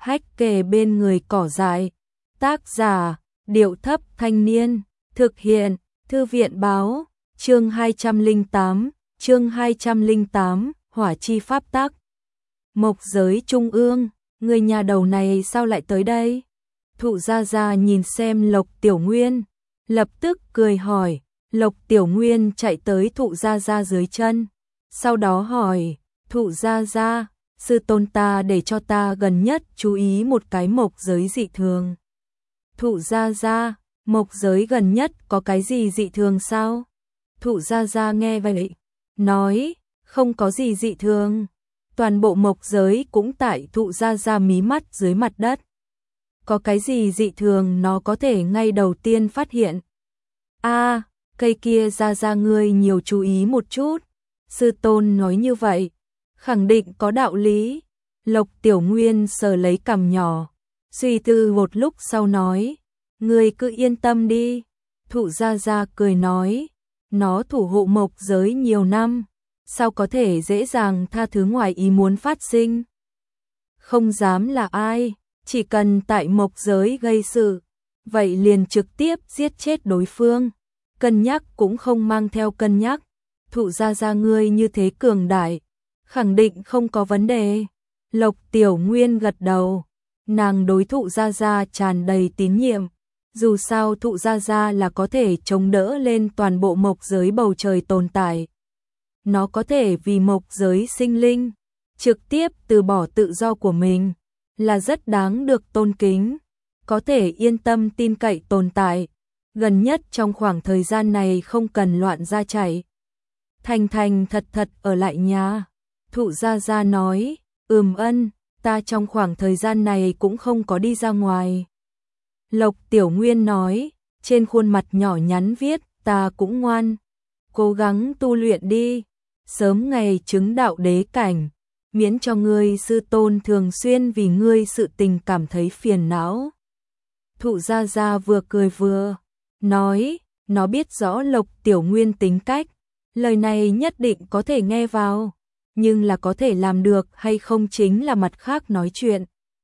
hách kề bên người cỏ dại. Tác giả, Điệu Thấp Thanh Niên. Thực hiện, Thư viện báo. Chương 208, Hỏa chi pháp tắc. Mộc giới trung ương, người nhà đầu này sao lại tới đây? Thụ Gia Gia nhìn xem Lộc Tiểu Nguyên, lập tức cười hỏi. Lộc Tiểu Nguyên chạy tới Thụ Gia Gia dưới chân, sau đó hỏi, Thụ Gia Gia, sư tôn ta để cho ta gần nhất chú ý một cái mộc giới dị thường. Thụ Gia Gia, mộc giới gần nhất có cái gì dị thường sao? Thụ Gia Gia nghe vậy, nói, không có gì dị thường. Toàn bộ mộc giới cũng tại Thụ Gia Gia mí mắt dưới mặt đất. Có cái gì dị thường nó có thể ngay đầu tiên phát hiện. Cây kia Gia Gia ngươi nhiều chú ý một chút. Sư tôn nói như vậy, khẳng định có đạo lý. Lộc Tiểu Nguyên sờ lấy cằm nhỏ, suy tư một lúc sau nói, ngươi cứ yên tâm đi. Thụ Gia Gia cười nói, nó thủ hộ mộc giới nhiều năm, sao có thể dễ dàng tha thứ ngoài ý muốn phát sinh. Không dám là ai, chỉ cần tại mộc giới gây sự, vậy liền trực tiếp giết chết đối phương. Cân nhắc cũng không mang theo cân nhắc. Thụ Gia Gia ngươi như thế cường đại, khẳng định không có vấn đề. Lộc Tiểu Nguyên gật đầu, nàng đối Thụ Gia Gia tràn đầy tín nhiệm. Dù sao Thụ Gia Gia là có thể chống đỡ lên toàn bộ mộc giới bầu trời tồn tại. Nó có thể vì mộc giới sinh linh, trực tiếp từ bỏ tự do của mình, là rất đáng được tôn kính, có thể yên tâm tin cậy tồn tại. Gần nhất trong khoảng thời gian này không cần loạn ra chạy. Thành thành thật thật ở lại nhà. Thụ Gia Gia nói, ân, ta trong khoảng thời gian này cũng không có đi ra ngoài. Lộc Tiểu Nguyên nói, trên khuôn mặt nhỏ nhắn viết, ta cũng ngoan. Cố gắng tu luyện đi, sớm ngày chứng đạo đế cảnh, miễn cho ngươi sư tôn thường xuyên vì ngươi sự tình cảm thấy phiền não. Thụ Gia Gia vừa cười vừa nói, nó biết rõ Lộc Tiểu Nguyên tính cách, lời này nhất định có thể nghe vào, nhưng là có thể làm được hay không chính là mặt khác nói chuyện.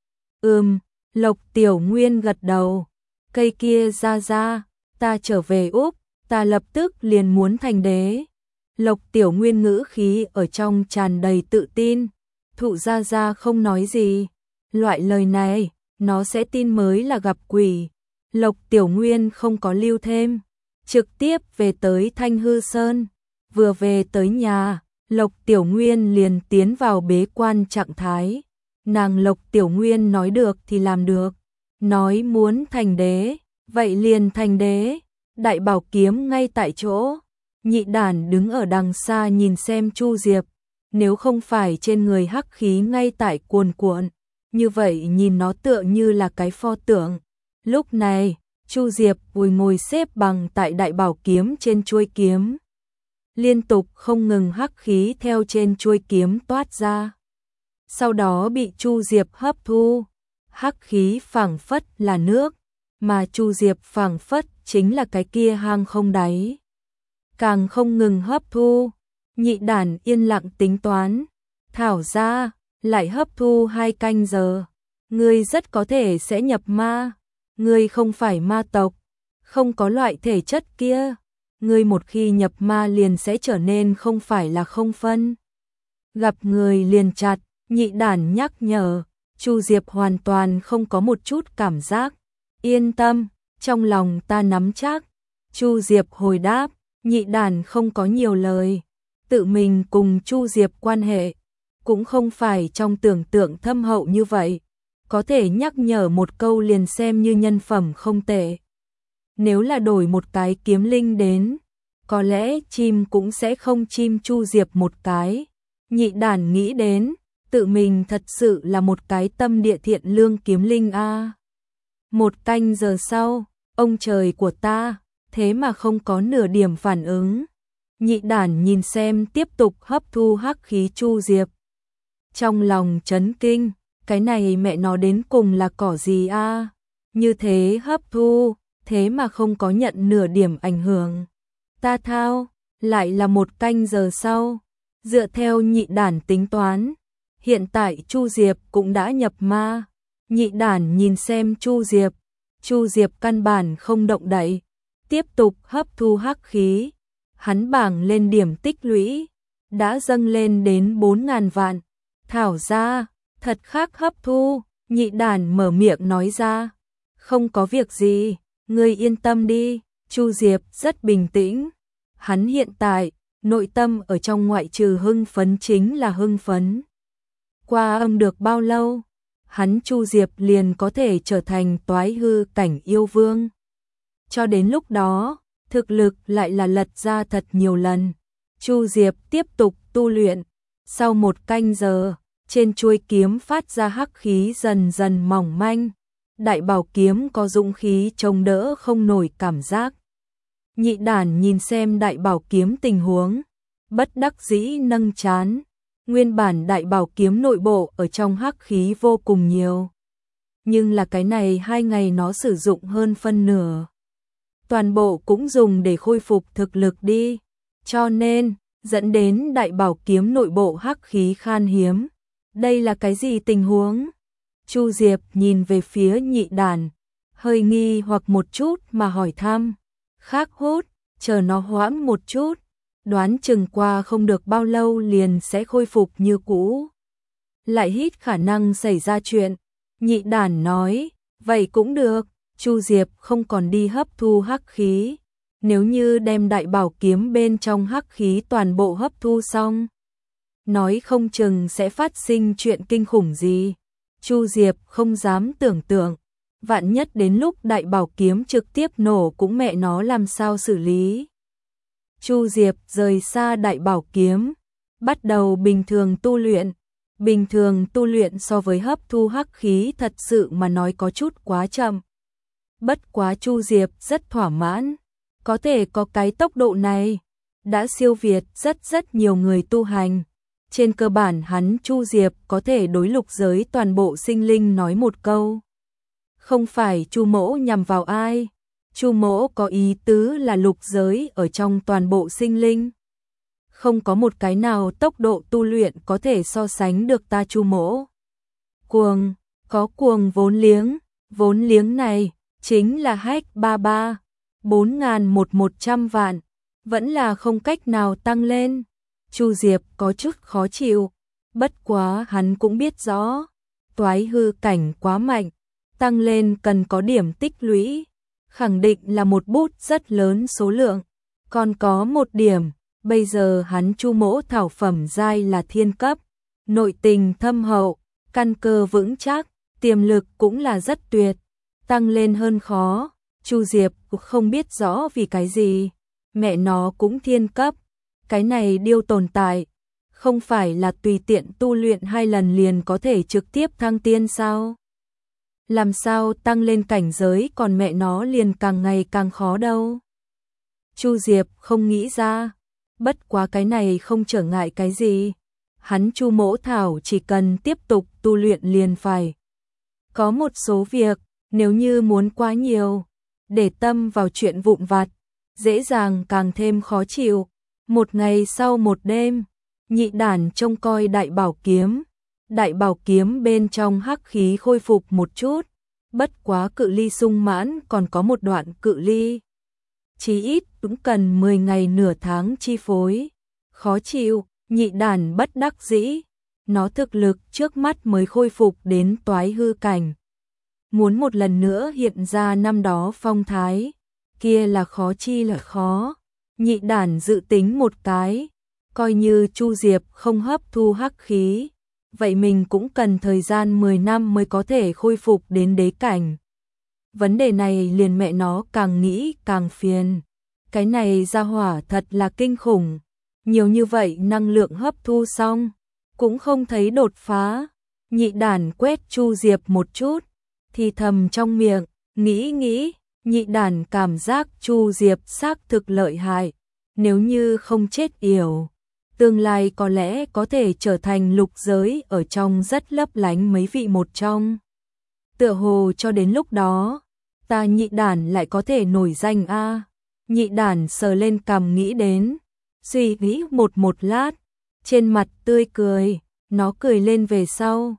Lộc Tiểu Nguyên gật đầu, cây kia Gia Gia, ta trở về Úc, ta lập tức liền muốn thành đế. Lộc Tiểu Nguyên ngữ khí ở trong tràn đầy tự tin. Thụ Gia Gia không nói gì, loại lời này, nó sẽ tin mới là gặp quỷ. Lộc Tiểu Nguyên không có lưu thêm, trực tiếp về tới Thanh Hư Sơn. Vừa về tới nhà, Lộc Tiểu Nguyên liền tiến vào bế quan trạng thái. Nàng Lộc Tiểu Nguyên nói được thì làm được, nói muốn thành đế, vậy liền thành đế. Đại bảo kiếm ngay tại chỗ, Nhị Đản đứng ở đằng xa nhìn xem Chu Diệp, nếu không phải trên người hắc khí ngay tại cuồn cuộn, như vậy nhìn nó tựa như là cái pho tượng. Lúc này, Chu Diệp ngồi xếp bằng tại đại bảo kiếm trên chuôi kiếm. Liên tục không ngừng hắc khí theo trên chuôi kiếm toát ra. Sau đó bị Chu Diệp hấp thu. Hắc khí phảng phất là nước, mà Chu Diệp phảng phất chính là cái kia hang không đáy. Càng không ngừng hấp thu, Nhị Đản yên lặng tính toán. Thảo ra, lại hấp thu 2 canh giờ. Ngươi rất có thể sẽ nhập ma. Ngươi không phải ma tộc, không có loại thể chất kia. Ngươi một khi nhập ma liền sẽ trở nên không phải là không phân. Gặp người liền chặt, Nhị Đản nhắc nhở. Chu Diệp hoàn toàn không có một chút cảm giác. Yên tâm, trong lòng ta nắm chắc. Chu Diệp hồi đáp, Nhị Đản không có nhiều lời. Tự mình cùng Chu Diệp quan hệ cũng không phải trong tưởng tượng thâm hậu như vậy. Có thể nhắc nhở một câu liền xem như nhân phẩm không tệ. Nếu là đổi một cái kiếm linh đến, có lẽ chim cũng sẽ không chim Chu Diệp một cái. Nhị Đản nghĩ đến, tự mình thật sự là một cái tâm địa thiện lương kiếm linh a. 1 canh giờ sau, ông trời của ta, thế mà không có nửa điểm phản ứng. Nhị Đản nhìn xem tiếp tục hấp thu hắc khí Chu Diệp. Trong lòng chấn kinh, cái này mẹ nó đến cùng là cỏ gì a? Như thế hấp thu, thế mà không có nhận nửa điểm ảnh hưởng. Ta thao, lại là 1 canh giờ sau. Dựa theo Nhị Đản tính toán, hiện tại Chu Diệp cũng đã nhập ma. Nhị đản nhìn xem Chu Diệp căn bản không động đậy, tiếp tục hấp thu hắc khí. Hắn bảng lên điểm tích lũy, đã dâng lên đến 4.000 vạn. Thảo ra, thật khác hấp thu, nhị đản mở miệng nói ra. Không có việc gì, ngươi yên tâm đi. Chu Diệp rất bình tĩnh. Hắn hiện tại, nội tâm ở trong ngoại trừ hưng phấn chính là hưng phấn. Qua âm được bao lâu, hắn Chu Diệp liền có thể trở thành toái hư cảnh yêu vương. Cho đến lúc đó, thực lực lại là lật ra thật nhiều lần. Chu Diệp tiếp tục tu luyện. Sau 1 canh giờ, trên chuôi kiếm phát ra hắc khí dần dần mỏng manh. Đại bảo kiếm có dũng khí chống đỡ không nổi cảm giác. Nhị đản nhìn xem đại bảo kiếm tình huống, bất đắc dĩ nâng trán. Nguyên bản đại bảo kiếm nội bộ ở trong hắc khí vô cùng nhiều. Nhưng là cái này 2 ngày nó sử dụng hơn phân nửa. Toàn bộ cũng dùng để khôi phục thực lực đi. Cho nên, dẫn đến đại bảo kiếm nội bộ hắc khí khan hiếm. Đây là cái gì tình huống? Chu Diệp nhìn về phía nhị đản, hơi nghi hoặc một chút mà hỏi thăm. Khác hút, chờ nó hoãn một chút. Đoán chừng qua không được bao lâu liền sẽ khôi phục như cũ. Lại hít khả năng xảy ra chuyện. Nhị đản nói, vậy cũng được. Chu Diệp không còn đi hấp thu hắc khí. Nếu như đem đại bảo kiếm bên trong hắc khí toàn bộ hấp thu xong, nói không chừng sẽ phát sinh chuyện kinh khủng gì. Chu Diệp không dám tưởng tượng. Vạn nhất đến lúc đại bảo kiếm trực tiếp nổ cũng mẹ nó làm sao xử lý. Chu Diệp rời xa đại bảo kiếm, bắt đầu bình thường tu luyện. Bình thường tu luyện so với hấp thu hắc khí thật sự mà nói có chút quá chậm. Bất quá Chu Diệp rất thỏa mãn, có thể có cái tốc độ này, đã siêu việt rất nhiều người tu hành. Trên cơ bản hắn Chu Diệp có thể đối lục giới toàn bộ sinh linh nói một câu. Không phải Chu mỗ nhằm vào ai, Chu mỗ có ý tứ là lục giới ở trong toàn bộ sinh linh. Không có một cái nào tốc độ tu luyện có thể so sánh được ta Chu mỗ. Cuồng, có cuồng vốn liếng này chính là hách 33, 4.100 vạn, vẫn là không cách nào tăng lên. Chu Diệp có chút khó chịu, bất quá hắn cũng biết rõ, toái hư cảnh quá mạnh, tăng lên cần có điểm tích lũy, khẳng định là một bút rất lớn số lượng. Còn có một điểm, bây giờ hắn Chu mỗ thảo phẩm giai là thiên cấp, nội tình thâm hậu, căn cơ vững chắc, tiềm lực cũng là rất tuyệt, tăng lên hơn khó. Chu Diệp cũng không biết rõ vì cái gì, mẹ nó cũng thiên cấp, cái này điêu tồn tại, không phải là tùy tiện tu luyện 2 lần liền có thể trực tiếp thăng tiên sao? Làm sao tăng lên cảnh giới còn mẹ nó liền càng ngày càng khó đâu. Chu Diệp không nghĩ ra, bất quá cái này không trở ngại cái gì. Hắn Chu mỗ thảo chỉ cần tiếp tục tu luyện liền phải. Có một số việc, nếu như muốn quá nhiều, để tâm vào chuyện vụn vặt, dễ dàng càng thêm khó chịu. Một ngày sau một đêm, nhị đản trông coi đại bảo kiếm bên trong hắc khí khôi phục một chút, bất quá cự ly sung mãn còn có một đoạn cự ly. Chí ít cũng cần 10 ngày nửa tháng chi phối. Khó chịu, nhị đản bất đắc dĩ, nó thực lực trước mắt mới khôi phục đến toái hư cảnh. Muốn một lần nữa hiện ra năm đó phong thái, kia là khó chi là khó. Nhị đản dự tính một cái, coi như Chu Diệp không hấp thu hắc khí, vậy mình cũng cần thời gian 10 năm mới có thể khôi phục đến đế cảnh. Vấn đề này liền mẹ nó càng nghĩ càng phiền. Cái này ra hỏa thật là kinh khủng. Nhiều như vậy năng lượng hấp thu xong, cũng không thấy đột phá. Nhị đản quét Chu Diệp một chút, thì thầm trong miệng, nghĩ, nhị đản cảm giác Chu Diệp xác thực lợi hại. Nếu như không chết yểu, tương lai có lẽ có thể trở thành lục giới ở trong rất lấp lánh mấy vị một trong. Tựa hồ cho đến lúc đó, ta nhị đản lại có thể nổi danh a. Nhị đản sờ lên cằm nghĩ đến, suy nghĩ một lát, trên mặt tươi cười, nó cười lên về sau.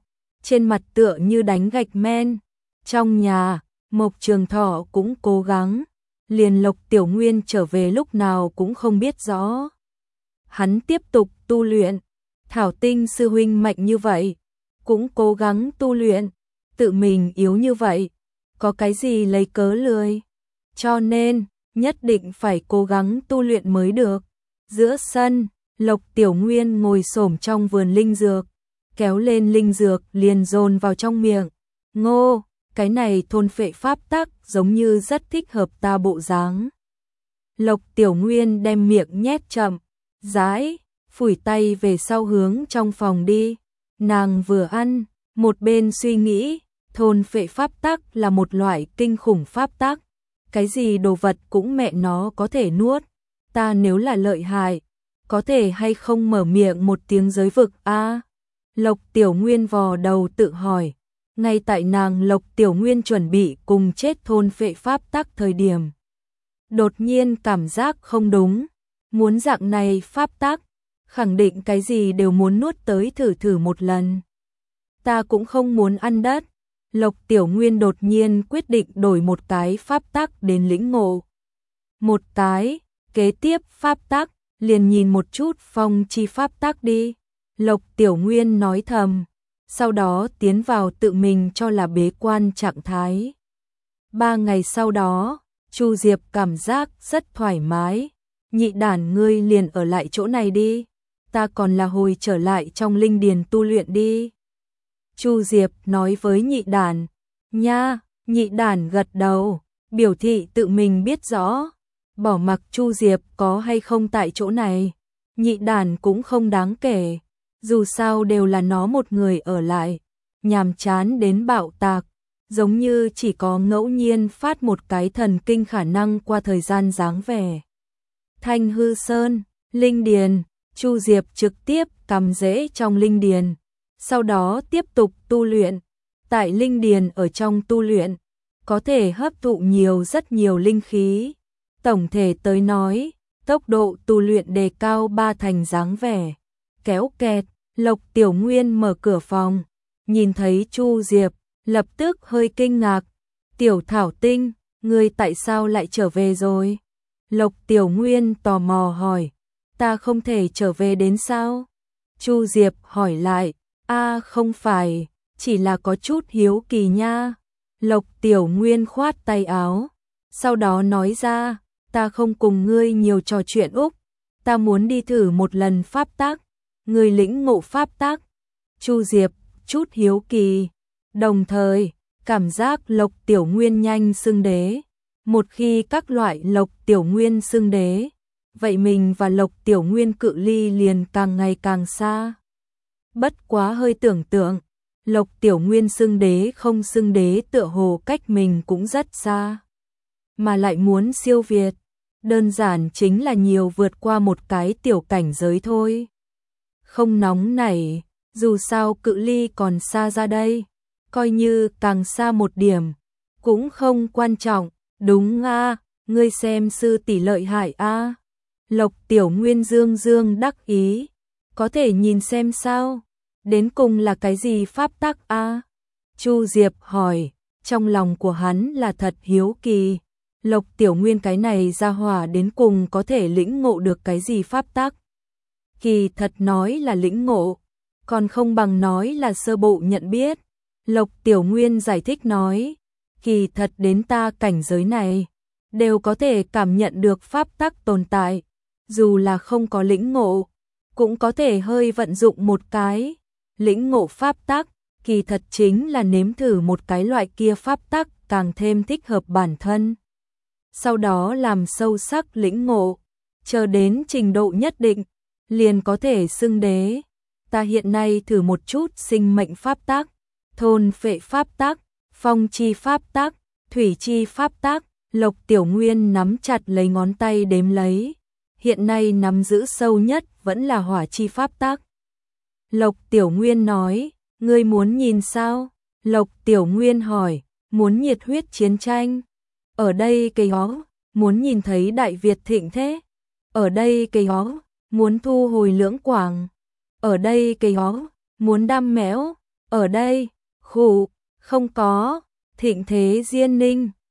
trên mặt tựa như đánh gạch men. Trong nhà, Mộc Trường Thọ cũng cố gắng, liền Lộc Tiểu Nguyên trở về lúc nào cũng không biết rõ. Hắn tiếp tục tu luyện, Thảo Tinh sư huynh mạnh như vậy, cũng cố gắng tu luyện, tự mình yếu như vậy, có cái gì lấy cớ lười. Cho nên, nhất định phải cố gắng tu luyện mới được. Giữa sân, Lộc Tiểu Nguyên ngồi xổm trong vườn linh dược, kéo lên linh dược liền dồn vào trong miệng. Ngô, cái này thôn phệ pháp tắc giống như rất thích hợp ta bộ dáng. Lộc Tiểu Nguyên đem miệng nhét chậm, rãi, phủi tay về sau hướng trong phòng đi. Nàng vừa ăn, một bên suy nghĩ, thôn phệ pháp tắc là một loại kinh khủng pháp tắc. Cái gì đồ vật cũng mẹ nó có thể nuốt. Ta nếu là lợi hại, có thể hay không mở miệng một tiếng giới vực a? Lộc Tiểu Nguyên vò đầu tự hỏi. Ngay tại nàng Lộc Tiểu Nguyên chuẩn bị cùng chết thôn phệ pháp tắc thời điểm, đột nhiên cảm giác không đúng. Muốn dạng này pháp tắc, khẳng định cái gì đều muốn nuốt tới thử thử một lần. Ta cũng không muốn ăn đất. Lộc Tiểu Nguyên đột nhiên quyết định đổi một cái pháp tắc đến lĩnh ngộ. Một cái, kế tiếp pháp tắc, liền nhìn một chút phong chi pháp tắc đi. Lộc Tiểu Nguyên nói thầm, sau đó tiến vào tự mình cho là bế quan trạng thái. 3 ngày sau đó, Chu Diệp cảm giác rất thoải mái. Nhị đản ngươi liền ở lại chỗ này đi, ta còn là hồi trở lại trong linh điền tu luyện đi. Chu Diệp nói với nhị đản. Nha, nhị đản gật đầu, biểu thị tự mình biết rõ. Bỏ mặc Chu Diệp có hay không tại chỗ này, nhị đản cũng không đáng kể. Dù sao đều là nó một người ở lại, nhàm chán đến bạo tạc, giống như chỉ có ngẫu nhiên phát một cái thần kinh khả năng qua thời gian dáng vẻ. Thanh Hư Sơn, linh điền, Chu Diệp trực tiếp cắm rễ trong linh điền, sau đó tiếp tục tu luyện. Tại linh điền ở trong tu luyện, có thể hấp thụ rất nhiều linh khí. Tổng thể tới nói, tốc độ tu luyện đề cao 3 thành dáng vẻ. Kéo kẹt, Lộc Tiểu Nguyên mở cửa phòng, nhìn thấy Chu Diệp, lập tức hơi kinh ngạc. Tiểu Thảo Tinh, ngươi tại sao lại trở về rồi? Lộc Tiểu Nguyên tò mò hỏi, ta không thể trở về đến sao? Chu Diệp hỏi lại, không phải, chỉ là có chút hiếu kỳ nha. Lộc Tiểu Nguyên khoát tay áo, sau đó nói ra, ta không cùng ngươi nhiều trò chuyện Úc, ta muốn đi thử một lần pháp tắc. Ngươi lĩnh ngộ pháp tắc. Chu Diệp chút hiếu kỳ, đồng thời cảm giác Lộc Tiểu Nguyên nhanh xưng đế. Một khi các loại Lộc Tiểu Nguyên xưng đế, vậy mình và Lộc Tiểu Nguyên cự ly liền càng ngày càng xa. Bất quá hơi tưởng tượng, Lộc Tiểu Nguyên xưng đế không xưng đế tựa hồ cách mình cũng rất xa. Mà lại muốn siêu việt, đơn giản chính là nhiều vượt qua một cái tiểu cảnh giới thôi. Không nóng nảy, dù sao cự ly còn xa ra đây, coi như càng xa một điểm, cũng không quan trọng, đúng ngươi xem sư tỷ lợi hại Lộc Tiểu Nguyên dương dương đắc ý, có thể nhìn xem sao, đến cùng là cái gì pháp tắc Chu Diệp hỏi, trong lòng của hắn là thật hiếu kỳ, Lộc Tiểu Nguyên cái này ra hỏa đến cùng có thể lĩnh ngộ được cái gì pháp tắc. Kỳ thật nói là lĩnh ngộ, còn không bằng nói là sơ bộ nhận biết. Lộc Tiểu Nguyên giải thích nói, kỳ thật đến ta cảnh giới này, đều có thể cảm nhận được pháp tắc tồn tại, dù là không có lĩnh ngộ, cũng có thể hơi vận dụng một cái. Lĩnh ngộ pháp tắc, kỳ thật chính là nếm thử một cái loại kia pháp tắc càng thêm thích hợp bản thân. Sau đó làm sâu sắc lĩnh ngộ, chờ đến trình độ nhất định, liền có thể xưng đế. Ta hiện nay thử một chút sinh mệnh pháp tắc, thôn phệ pháp tắc, phong chi pháp tắc, thủy chi pháp tắc. Lộc Tiểu Nguyên nắm chặt lấy ngón tay đếm lấy. Hiện nay nắm giữ sâu nhất vẫn là hỏa chi pháp tắc. Lộc Tiểu Nguyên nói, ngươi muốn nhìn sao? Lộc Tiểu Nguyên hỏi, muốn nhiệt huyết chiến tranh. Ở đây cây hó, muốn nhìn thấy Đại Việt thịnh thế. Ở đây cây hó, muốn thu hồi lưỡng quảng. Ở đây cây hó, muốn đam mẽo. Ở đây, Khụ, không có, Thịnh Thế Diên Ninh.